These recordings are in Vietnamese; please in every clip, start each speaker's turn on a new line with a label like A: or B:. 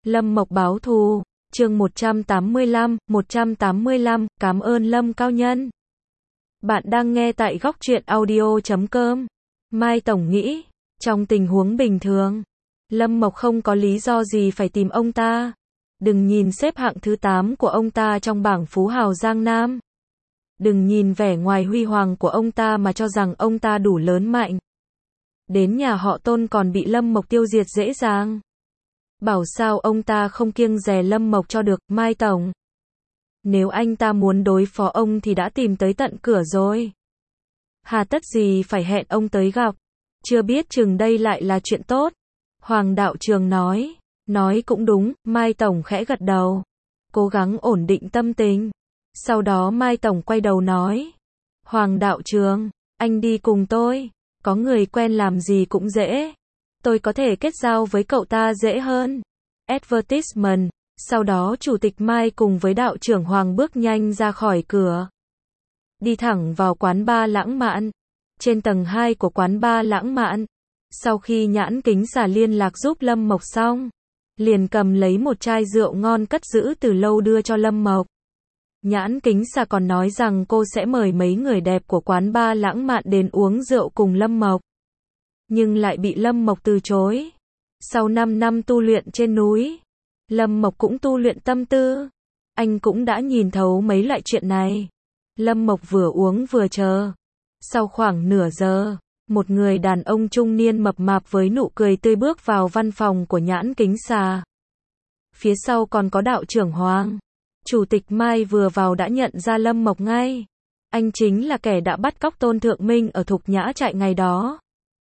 A: Lâm Mộc báo thù, chương 185, cảm ơn Lâm cao nhân. Bạn đang nghe tại góc truyện audio.com. Mai Tổng nghĩ, trong tình huống bình thường, Lâm Mộc không có lý do gì phải tìm ông ta. Đừng nhìn xếp hạng thứ 8 của ông ta trong bảng phú hào Giang Nam. Đừng nhìn vẻ ngoài huy hoàng của ông ta mà cho rằng ông ta đủ lớn mạnh. Đến nhà họ Tôn còn bị Lâm Mộc tiêu diệt dễ dàng. Bảo sao ông ta không kiêng dè Lâm Mộc cho được, Mai Tổng. Nếu anh ta muốn đối phó ông thì đã tìm tới tận cửa rồi. Hà tất gì phải hẹn ông tới gặp. Chưa biết chừng đây lại là chuyện tốt. Hoàng đạo trường nói cũng đúng, Mai Tổng khẽ gật đầu. Cố gắng ổn định tâm tình. Sau đó Mai Tổng quay đầu nói. Hoàng đạo trường, anh đi cùng tôi. Có người quen làm gì cũng dễ. Tôi có thể kết giao với cậu ta dễ hơn. Advertisement. Sau đó Chủ tịch Mai cùng với đạo trưởng Hoàng bước nhanh ra khỏi cửa. Đi thẳng vào quán bar lãng mạn. Trên tầng 2 của quán bar lãng mạn. Sau khi Nhãn Kính Xà liên lạc giúp Lâm Mộc xong, liền cầm lấy một chai rượu ngon cất giữ từ lâu đưa cho Lâm Mộc. Nhãn Kính Xà còn nói rằng cô sẽ mời mấy người đẹp của quán bar lãng mạn đến uống rượu cùng Lâm Mộc. Nhưng lại bị Lâm Mộc từ chối. Sau 5 năm tu luyện trên núi, Lâm Mộc cũng tu luyện tâm tư. Anh cũng đã nhìn thấu mấy loại chuyện này. Lâm Mộc vừa uống vừa chờ. Sau khoảng nửa giờ, một người đàn ông trung niên mập mạp với nụ cười tươi bước vào văn phòng của Nhãn Kính Xà. Phía sau còn có đạo trưởng Hoàng. Chủ tịch Mai vừa vào đã nhận ra Lâm Mộc ngay. Anh chính là kẻ đã bắt cóc Tôn Thượng Minh ở Thục Nhã trại ngày đó.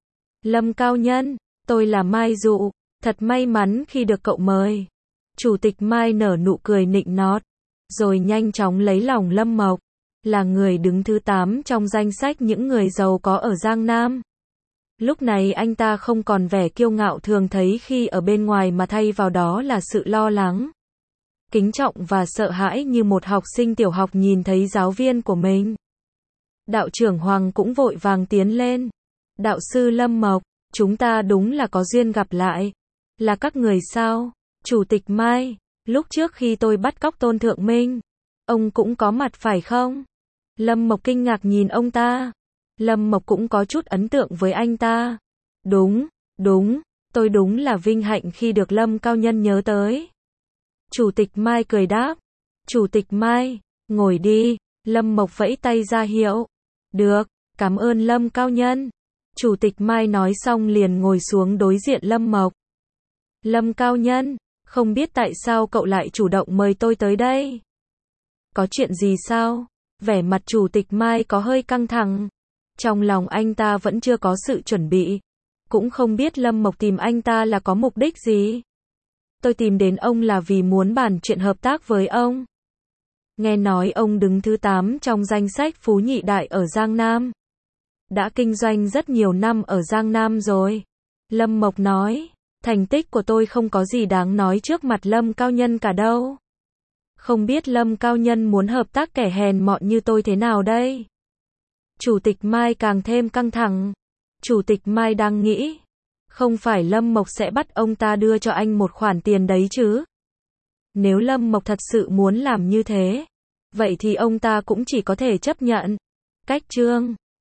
A: Lâm cao nhân, tôi là Mai Dụ, thật may mắn khi được cậu mời. Chủ tịch Mai nở nụ cười nịnh nót, rồi nhanh chóng lấy lòng Lâm Mộc. Là người đứng thứ 8 trong danh sách những người giàu có ở Giang Nam. Lúc này anh ta không còn vẻ kiêu ngạo thường thấy khi ở bên ngoài mà thay vào đó là sự lo lắng, kính trọng và sợ hãi như một học sinh tiểu học nhìn thấy giáo viên của mình. Đạo trưởng Hoàng cũng vội vàng tiến lên. Đạo sư Lâm Mộc, chúng ta đúng là có duyên gặp lại. Là các người sao? Chủ tịch Mai, lúc trước khi tôi bắt cóc Tôn Thượng Minh, ông cũng có mặt phải không? Lâm Mộc kinh ngạc nhìn ông ta. Lâm Mộc cũng có chút ấn tượng với anh ta. Đúng, tôi đúng là vinh hạnh khi được Lâm cao nhân nhớ tới. Chủ tịch Mai cười đáp. Chủ tịch Mai, ngồi đi. Lâm Mộc vẫy tay ra hiệu. Được, cảm ơn Lâm cao nhân. Chủ tịch Mai nói xong liền ngồi xuống đối diện Lâm Mộc. Lâm cao nhân, không biết tại sao cậu lại chủ động mời tôi tới đây? Có chuyện gì sao? Vẻ mặt Chủ tịch Mai có hơi căng thẳng. Trong lòng anh ta vẫn chưa có sự chuẩn bị. Cũng không biết Lâm Mộc tìm anh ta là có mục đích gì. Tôi tìm đến ông là vì muốn bàn chuyện hợp tác với ông. Nghe nói ông đứng thứ 8 trong danh sách phú nhị đại ở Giang Nam. Đã kinh doanh rất nhiều năm ở Giang Nam rồi. Lâm Mộc nói, thành tích của tôi không có gì đáng nói trước mặt Lâm cao nhân cả đâu. Không biết Lâm cao nhân muốn hợp tác kẻ hèn mọn như tôi thế nào đây? Chủ tịch Mai càng thêm căng thẳng. Chủ tịch Mai đang nghĩ, không phải Lâm Mộc sẽ bắt ông ta đưa cho anh một khoản tiền đấy chứ? Nếu Lâm Mộc thật sự muốn làm như thế, vậy thì ông ta cũng chỉ có thể chấp nhận. Cách chương